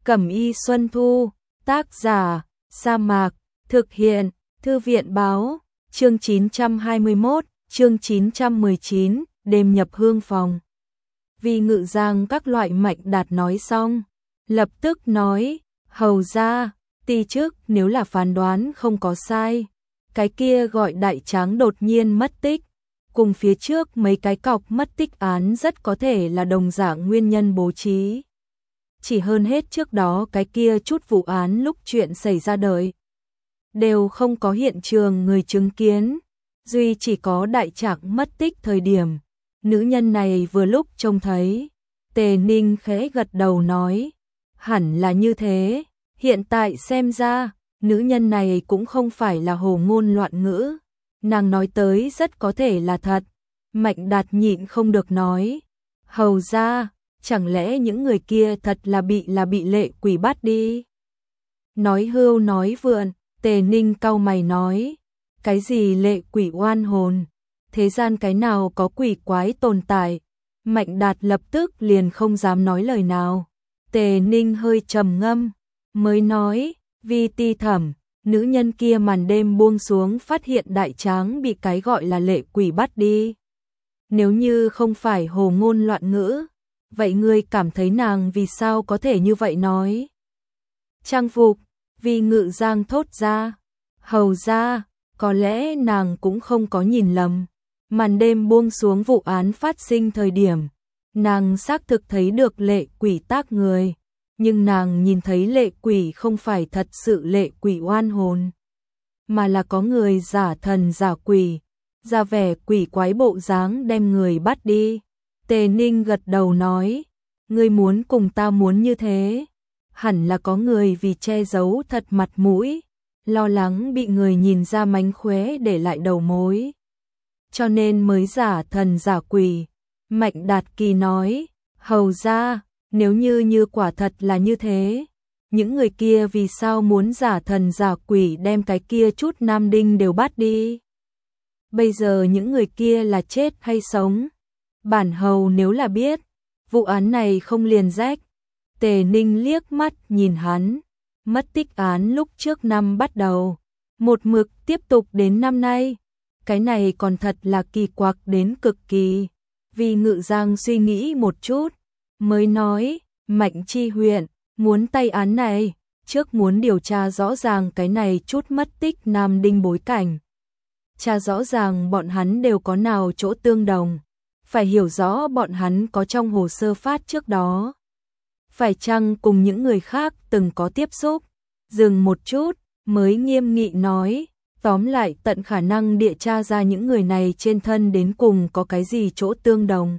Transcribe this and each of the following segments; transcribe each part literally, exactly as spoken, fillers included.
Cẩm y Xuân Thu, tác giả, Sa Mạc, thực hiện, Thư viện báo, chương chín trăm hai mươi mốt, chương chín trăm mười chín, đêm nhập hương phòng. Vì Ngự Giang các loại Mạnh Đạt nói xong, lập tức nói, hầu ra, ti trước nếu là phán đoán không có sai, cái kia gọi Đại Tráng đột nhiên mất tích, cùng phía trước mấy cái cọc mất tích án rất có thể là đồng dạng nguyên nhân bố trí. Chỉ hơn hết trước đó cái kia chút vụ án lúc chuyện xảy ra đời, đều không có hiện trường người chứng kiến, duy chỉ có Đại Tráng mất tích thời điểm, nữ nhân này vừa lúc trông thấy. Tề Ninh khẽ gật đầu nói, hẳn là như thế, hiện tại xem ra, nữ nhân này cũng không phải là hồ ngôn loạn ngữ, nàng nói tới rất có thể là thật. Mạnh Đạt nhịn không được nói, hầu ra, chẳng lẽ những người kia thật là bị là bị lệ quỷ bắt đi? Nói hưu nói vượn, Tề Ninh cau mày nói, cái gì lệ quỷ oan hồn, thế gian cái nào có quỷ quái tồn tại? Mạnh Đạt lập tức liền không dám nói lời nào. Tề Ninh hơi trầm ngâm, mới nói, vì ti thẩm, nữ nhân kia màn đêm buông xuống phát hiện Đại Tráng bị cái gọi là lệ quỷ bắt đi. Nếu như không phải hồ ngôn loạn ngữ, vậy ngươi cảm thấy nàng vì sao có thể như vậy nói? Trang phục, vì Ngự Giang thốt ra, hầu ra, có lẽ nàng cũng không có nhìn lầm. Màn đêm buông xuống vụ án phát sinh thời điểm, nàng xác thực thấy được lệ quỷ tác người, nhưng nàng nhìn thấy lệ quỷ không phải thật sự lệ quỷ oan hồn, mà là có người giả thần giả quỷ, ra vẻ quỷ quái bộ dáng đem người bắt đi. Tề Ninh gật đầu nói, ngươi muốn cùng ta muốn như thế, hẳn là có người vì che giấu thật mặt mũi, lo lắng bị người nhìn ra mánh khóe để lại đầu mối, cho nên mới giả thần giả quỷ. Mạnh Đạt Kỳ nói, hầu ra, nếu như như quả thật là như thế, những người kia vì sao muốn giả thần giả quỷ đem cái kia chút nam đinh đều bắt đi? Bây giờ những người kia là chết hay sống? Bản hầu nếu là biết, vụ án này không liền rách. Tề Ninh liếc mắt nhìn hắn, mất tích án lúc trước năm bắt đầu, một mực tiếp tục đến năm nay. Cái này còn thật là kỳ quặc đến cực kỳ. Vì Ngự Giang suy nghĩ một chút, mới nói, Mạnh Chi huyện, muốn tay án này, trước muốn điều tra rõ ràng cái này chút mất tích nam đinh bối cảnh. Tra rõ ràng bọn hắn đều có nào chỗ tương đồng, phải hiểu rõ bọn hắn có trong hồ sơ phát trước đó. Phải chăng cùng những người khác từng có tiếp xúc, dừng một chút, mới nghiêm nghị nói, tóm lại tận khả năng địa tra ra những người này trên thân đến cùng có cái gì chỗ tương đồng.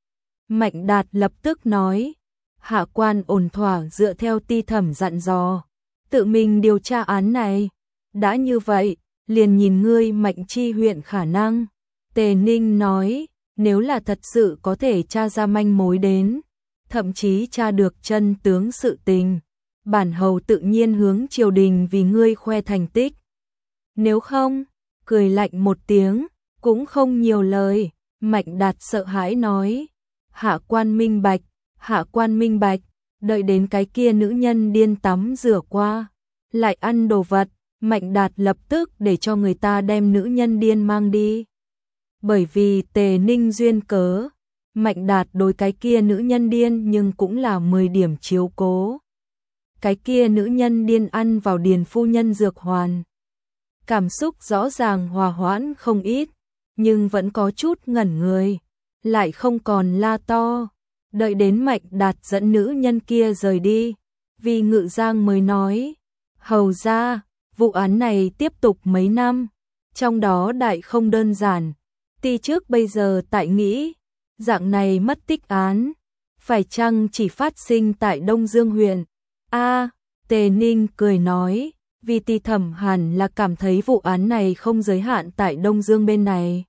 Mạnh Đạt lập tức nói, hạ quan ổn thỏa dựa theo ti thẩm dặn dò, tự mình điều tra án này. Đã như vậy, liền nhìn ngươi Mạnh Chi huyện khả năng. Tề Ninh nói, nếu là thật sự có thể tra ra manh mối đến, thậm chí tra được chân tướng sự tình, bản hầu tự nhiên hướng triều đình vì ngươi khoe thành tích. Nếu không, cười lạnh một tiếng, cũng không nhiều lời. Mạnh Đạt sợ hãi nói, hạ quan minh bạch, hạ quan minh bạch. Đợi đến cái kia nữ nhân điên tắm rửa qua, lại ăn đồ vật, Mạnh Đạt lập tức để cho người ta đem nữ nhân điên mang đi. Bởi vì Tề Ninh duyên cớ, Mạnh Đạt đối cái kia nữ nhân điên nhưng cũng là mười điểm chiếu cố. Cái kia nữ nhân điên ăn vào Điền phu nhân dược hoàn, cảm xúc rõ ràng hòa hoãn không ít, nhưng vẫn có chút ngẩn người, lại không còn la to. Đợi đến Mạnh Đạt dẫn nữ nhân kia rời đi, vì Ngự Giang mới nói, hầu ra, vụ án này tiếp tục mấy năm, trong đó đại không đơn giản. Ti trước bây giờ tại nghĩ, dạng này mất tích án, phải chăng chỉ phát sinh tại Đông Dương huyện? A, Tề Ninh cười nói, vì ti thẩm hẳn là cảm thấy vụ án này không giới hạn tại Đông Dương bên này.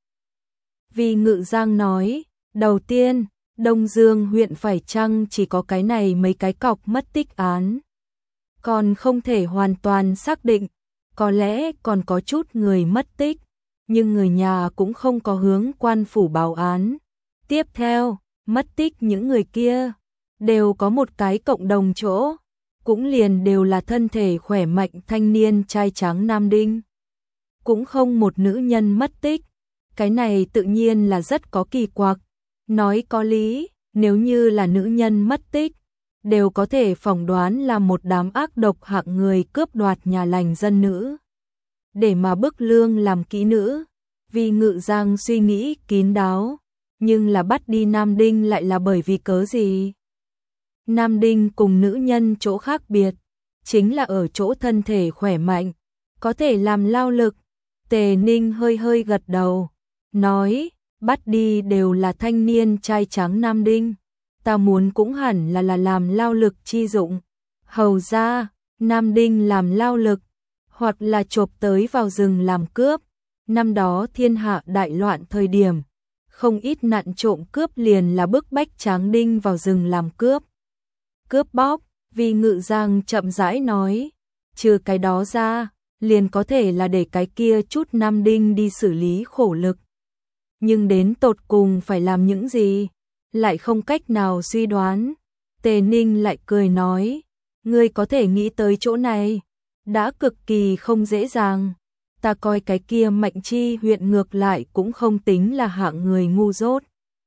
Vì Ngự Giang nói, đầu tiên, Đông Dương huyện phải chăng chỉ có cái này mấy cái cọc mất tích án? Còn không thể hoàn toàn xác định, có lẽ còn có chút người mất tích, nhưng người nhà cũng không có hướng quan phủ báo án. Tiếp theo, mất tích những người kia, đều có một cái cộng đồng chỗ, cũng liền đều là thân thể khỏe mạnh thanh niên trai tráng nam đinh. Cũng không một nữ nhân mất tích, cái này tự nhiên là rất có kỳ quặc. Nói có lý, nếu như là nữ nhân mất tích, đều có thể phỏng đoán là một đám ác độc hạng người cướp đoạt nhà lành dân nữ. Để mà bức lương làm kỹ nữ, vì Ngự Giang suy nghĩ kín đáo, nhưng là bắt đi Nam Đinh lại là bởi vì cớ gì? Nam Đinh cùng nữ nhân chỗ khác biệt, chính là ở chỗ thân thể khỏe mạnh, có thể làm lao lực. Tề Ninh hơi hơi gật đầu, nói, bắt đi đều là thanh niên trai tráng Nam Đinh, ta muốn cũng hẳn là là làm lao lực chi dụng. Hầu ra, Nam Đinh làm lao lực, hoặc là chộp tới vào rừng làm cướp. Năm đó thiên hạ đại loạn thời điểm, không ít nạn trộm cướp liền là bức bách Tráng Đinh vào rừng làm cướp. Cướp bóc, vì Ngự Giang chậm rãi nói, trừ cái đó ra, liền có thể là để cái kia chút Nam Đinh đi xử lý khổ lực. Nhưng đến tột cùng phải làm những gì, lại không cách nào suy đoán. Tề Ninh lại cười nói, ngươi có thể nghĩ tới chỗ này, đã cực kỳ không dễ dàng. Ta coi cái kia Mạnh Chi huyện ngược lại cũng không tính là hạng người ngu dốt.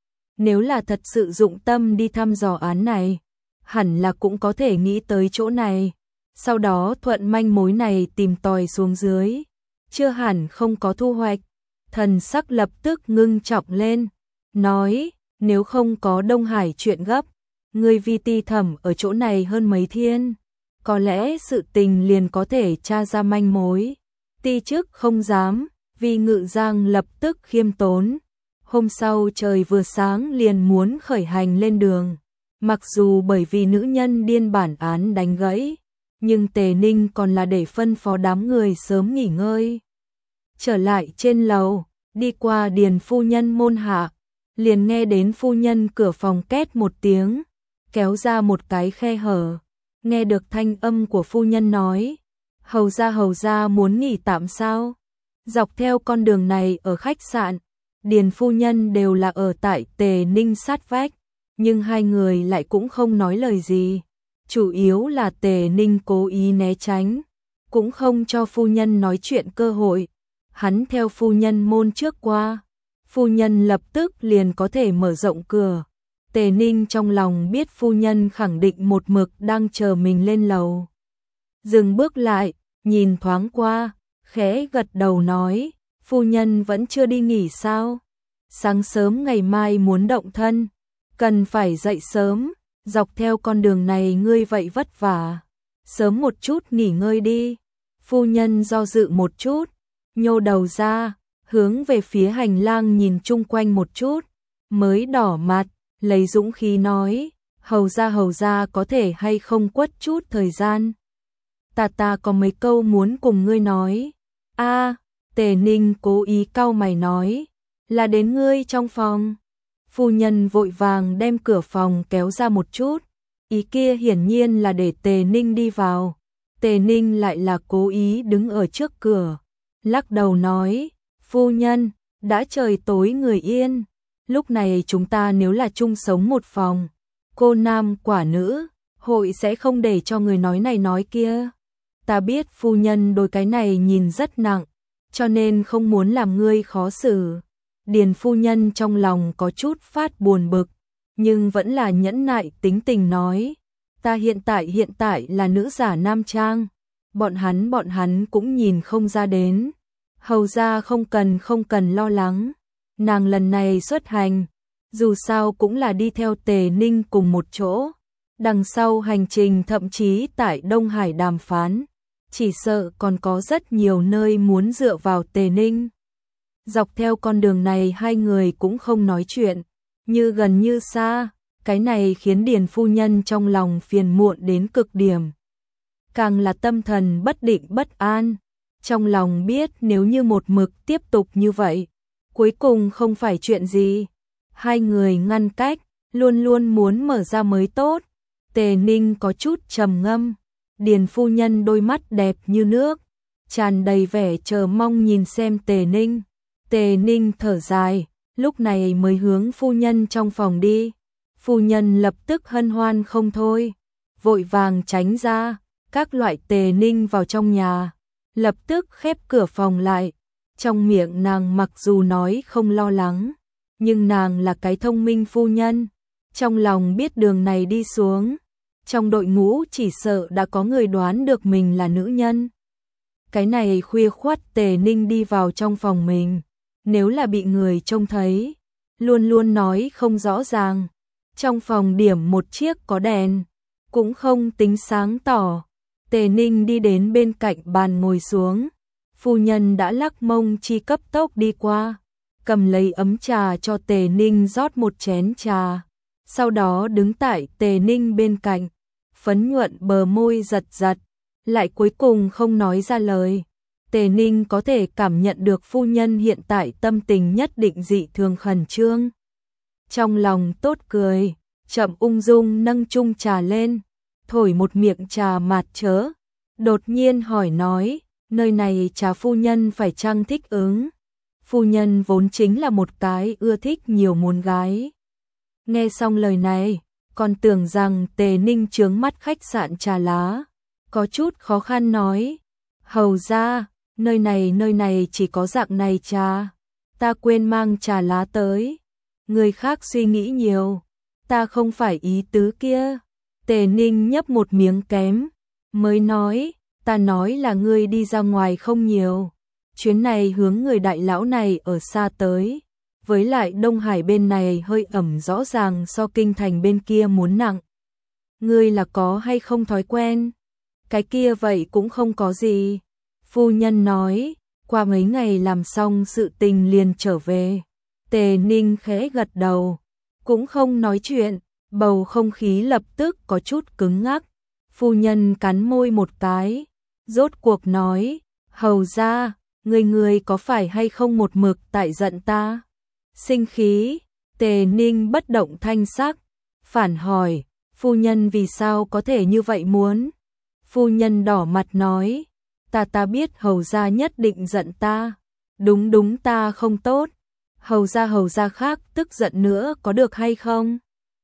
Nếu là thật sự dụng tâm đi thăm dò án này, hẳn là cũng có thể nghĩ tới chỗ này. Sau đó thuận manh mối này tìm tòi xuống dưới, chưa hẳn không có thu hoạch. Thần sắc lập tức ngưng trọng lên, nói, nếu không có Đông Hải chuyện gấp, ngươi vi ti thẩm ở chỗ này hơn mấy thiên, có lẽ sự tình liền có thể tra ra manh mối. Ti chức không dám, vì Ngự Giang lập tức khiêm tốn. Hôm sau trời vừa sáng liền muốn khởi hành lên đường. Mặc dù bởi vì nữ nhân điên bản án đánh gãy, nhưng Tề Ninh còn là để phân phó đám người sớm nghỉ ngơi. Trở lại trên lầu, đi qua điền phu nhân môn hạ, liền nghe đến phu nhân cửa phòng két một tiếng, kéo ra một cái khe hở. Nghe được thanh âm của phu nhân nói, hầu ra hầu ra muốn nghỉ tạm sao? Dọc theo con đường này ở khách sạn, điền phu nhân đều là ở tại Tề Ninh sát vách, nhưng hai người lại cũng không nói lời gì. Chủ yếu là Tề Ninh cố ý né tránh, cũng không cho phu nhân nói chuyện cơ hội. Hắn theo phu nhân môn trước qua, phu nhân lập tức liền có thể mở rộng cửa. Tề Ninh trong lòng biết phu nhân khẳng định một mực đang chờ mình lên lầu. Dừng bước lại, nhìn thoáng qua, khẽ gật đầu nói, phu nhân vẫn chưa đi nghỉ sao? Sáng sớm ngày mai muốn động thân, cần phải dậy sớm, dọc theo con đường này ngươi vậy vất vả. Sớm một chút nghỉ ngơi đi. Phu nhân do dự một chút, nhô đầu ra, hướng về phía hành lang nhìn chung quanh một chút, mới đỏ mặt, lấy dũng khí nói, hầu ra hầu ra có thể hay không quất chút thời gian. Ta ta có mấy câu muốn cùng ngươi nói. A, Tề Ninh cố ý cau mày nói, là đến ngươi trong phòng. Phu nhân vội vàng đem cửa phòng kéo ra một chút, ý kia hiển nhiên là để Tề Ninh đi vào. Tề Ninh lại là cố ý đứng ở trước cửa, lắc đầu nói, phu nhân, đã trời tối người yên, lúc này chúng ta nếu là chung sống một phòng, cô nam quả nữ, hội sẽ không để cho người nói này nói kia. Ta biết phu nhân đôi cái này nhìn rất nặng, cho nên không muốn làm ngươi khó xử. Điền phu nhân trong lòng có chút phát buồn bực, nhưng vẫn là nhẫn nại tính tình nói, ta hiện tại hiện tại là nữ giả nam trang, bọn hắn bọn hắn cũng nhìn không ra đến. Hầu ra không cần không cần lo lắng, nàng lần này xuất hành, dù sao cũng là đi theo Tề Ninh cùng một chỗ. Đằng sau hành trình thậm chí tại Đông Hải đàm phán, chỉ sợ còn có rất nhiều nơi muốn dựa vào Tề Ninh. Dọc theo con đường này hai người cũng không nói chuyện, như gần như xa, cái này khiến Điền phu nhân trong lòng phiền muộn đến cực điểm. Càng là tâm thần bất định bất an, trong lòng biết nếu như một mực tiếp tục như vậy, cuối cùng không phải chuyện gì. Hai người ngăn cách, luôn luôn muốn mở ra mới tốt. Tề Ninh có chút trầm ngâm, Điền phu nhân đôi mắt đẹp như nước, tràn đầy vẻ chờ mong nhìn xem Tề Ninh. Tề Ninh thở dài, lúc này mới hướng phu nhân trong phòng đi. Phu nhân lập tức hân hoan không thôi. vội vàng tránh ra, các loại Tề Ninh vào trong nhà, lập tức khép cửa phòng lại. Trong miệng nàng mặc dù nói không lo lắng, nhưng nàng là cái thông minh phu nhân, trong lòng biết đường này đi xuống, trong đội ngũ chỉ sợ đã có người đoán được mình là nữ nhân. Cái này khuya khoắt Tề Ninh đi vào trong phòng mình, nếu là bị người trông thấy, luôn luôn nói không rõ ràng. Trong phòng điểm một chiếc có đèn, cũng không tính sáng tỏ. Tề Ninh đi đến bên cạnh bàn ngồi xuống, phu nhân đã lắc mông chi cấp tốc đi qua, cầm lấy ấm trà cho Tề Ninh rót một chén trà, sau đó đứng tại Tề Ninh bên cạnh, phấn nhuận bờ môi giật giật, lại cuối cùng không nói ra lời. Tề Ninh có thể cảm nhận được phu nhân hiện tại tâm tình nhất định dị thường khẩn trương. Trong lòng tốt cười, chậm ung dung nâng chung trà lên, thổi một miệng trà mạt chớ, đột nhiên hỏi nói, nơi này trà phu nhân phải chăng thích ứng? Phu nhân vốn chính là một cái ưa thích nhiều môn gái. Nghe xong lời này, còn tưởng rằng Tề Ninh trướng mắt khách sạn trà lá, có chút khó khăn nói, hầu ra, nơi này nơi này chỉ có dạng này trà, ta quên mang trà lá tới. Người khác suy nghĩ nhiều, ta không phải ý tứ kia. Tề Ninh nhấp một miếng kém, mới nói, ta nói là ngươi đi ra ngoài không nhiều. Chuyến này hướng người đại lão này ở xa tới, với lại Đông Hải bên này hơi ẩm rõ ràng so kinh thành bên kia muốn nặng. Ngươi là có hay không thói quen? Cái kia vậy cũng không có gì. Phu nhân nói, qua mấy ngày làm xong sự tình liền trở về. Tề Ninh khẽ gật đầu, cũng không nói chuyện, bầu không khí lập tức có chút cứng ngắc. Phu nhân cắn môi một cái, rốt cuộc nói, hầu ra, người người có phải hay không một mực tại giận ta? Sinh khí, Tề Ninh bất động thanh sắc, phản hỏi, phu nhân vì sao có thể như vậy muốn? Phu nhân đỏ mặt nói, ta ta biết hầu ra nhất định giận ta, đúng đúng ta không tốt. Hầu ra hầu ra khác tức giận nữa có được hay không?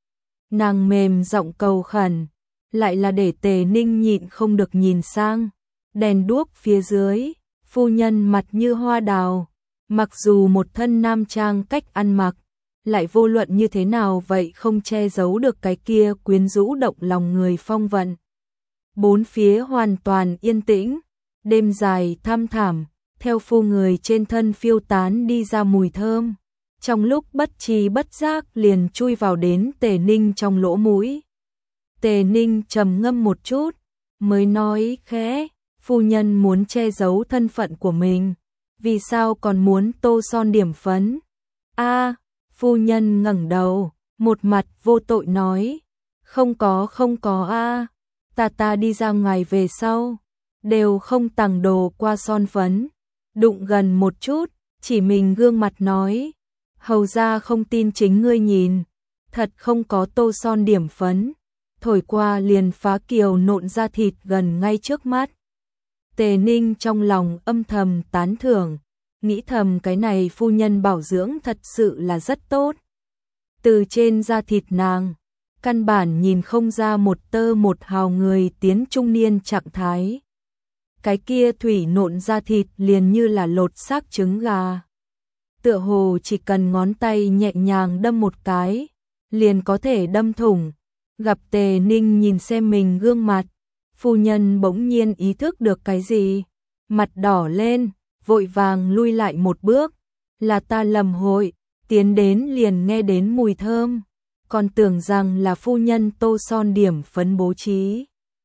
Nàng mềm giọng cầu khẩn, lại là để Tề Ninh nhịn không được nhìn sang. Đèn đuốc phía dưới, phu nhân mặt như hoa đào, mặc dù một thân nam trang cách ăn mặc, lại vô luận như thế nào vậy không che giấu được cái kia quyến rũ động lòng người phong vận. Bốn phía hoàn toàn yên tĩnh, đêm dài thăm thẳm, theo phu người trên thân phiêu tán đi ra mùi thơm, trong lúc bất tri bất giác liền chui vào đến Tề Ninh trong lỗ mũi. Tề Ninh trầm ngâm một chút, mới nói khẽ, phu nhân muốn che giấu thân phận của mình, vì sao còn muốn tô son điểm phấn? A, phu nhân ngẩng đầu, một mặt vô tội nói, không có không có a, ta ta đi ra ngoài về sau, đều không tặng đồ qua son phấn. Đụng gần một chút, chỉ mình gương mặt nói, hầu ra không tin chính ngươi nhìn, thật không có tô son điểm phấn, thổi qua liền phá kiều nộn ra thịt gần ngay trước mắt. Tề Ninh trong lòng âm thầm tán thưởng, nghĩ thầm cái này phu nhân bảo dưỡng thật sự là rất tốt. Từ trên da thịt nàng, căn bản nhìn không ra một tơ một hào người tiến trung niên trạng thái. Cái kia thủy nộn da thịt liền như là lột xác trứng gà. Tựa hồ chỉ cần ngón tay nhẹ nhàng đâm một cái, liền có thể đâm thủng. Gặp Tề Ninh nhìn xem mình gương mặt, phu nhân bỗng nhiên ý thức được cái gì, mặt đỏ lên, vội vàng lui lại một bước, là ta lầm hội, tiến đến liền nghe đến mùi thơm, còn tưởng rằng là phu nhân tô son điểm phấn bố trí.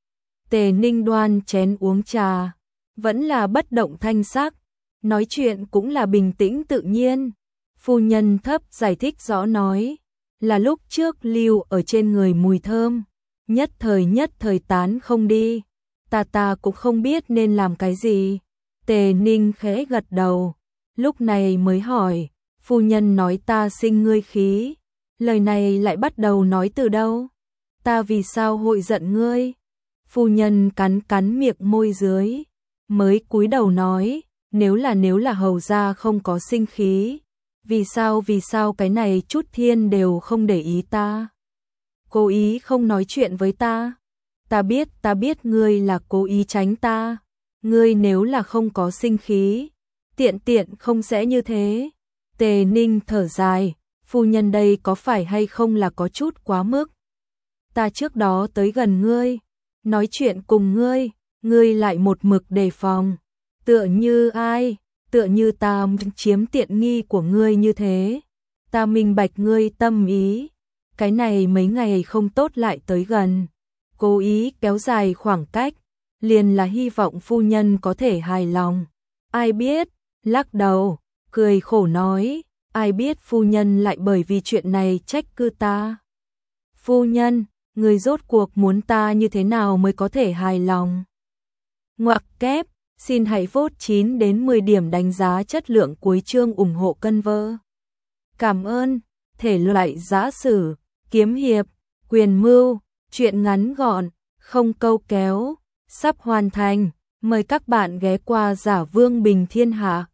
Tề Ninh đoan chén uống trà, vẫn là bất động thanh sắc, nói chuyện cũng là bình tĩnh tự nhiên. Phu nhân thấp giải thích rõ nói, là lúc trước lưu ở trên người mùi thơm, nhất thời nhất thời tán không đi, ta ta cũng không biết nên làm cái gì. Tề Ninh khẽ gật đầu, lúc này mới hỏi, phu nhân nói ta sinh ngươi khí, lời này lại bắt đầu nói từ đâu? Ta vì sao hội giận ngươi? Phu nhân cắn cắn miệng môi dưới, mới cúi đầu nói, nếu là nếu là hầu gia không có sinh khí, vì sao vì sao cái này chút thiên đều không để ý ta? Cố ý không nói chuyện với ta? Ta biết, ta biết ngươi là cố ý tránh ta. Ngươi nếu là không có sinh khí, tiện tiện không sẽ như thế. Tề Ninh thở dài, phu nhân đây có phải hay không là có chút quá mức. Ta trước đó tới gần ngươi, nói chuyện cùng ngươi, ngươi lại một mực đề phòng. Tựa như ai, tựa như ta chiếm tiện nghi của ngươi như thế. Ta minh bạch ngươi tâm ý, cái này mấy ngày không tốt lại tới gần. Cố ý kéo dài khoảng cách, liền là hy vọng phu nhân có thể hài lòng. Ai biết, lắc đầu, cười khổ nói, ai biết phu nhân lại bởi vì chuyện này trách cứ ta. Phu nhân, người rốt cuộc muốn ta như thế nào mới có thể hài lòng? Ngoặc kép, xin hãy vote chín đến mười điểm đánh giá chất lượng cuối chương ủng hộ cân vơ. Cảm ơn, thể loại giã sử, kiếm hiệp, quyền mưu, truyện ngắn gọn, không câu kéo, sắp hoàn thành. Mời các bạn ghé qua Giả Vương Bình Thiên Hạ.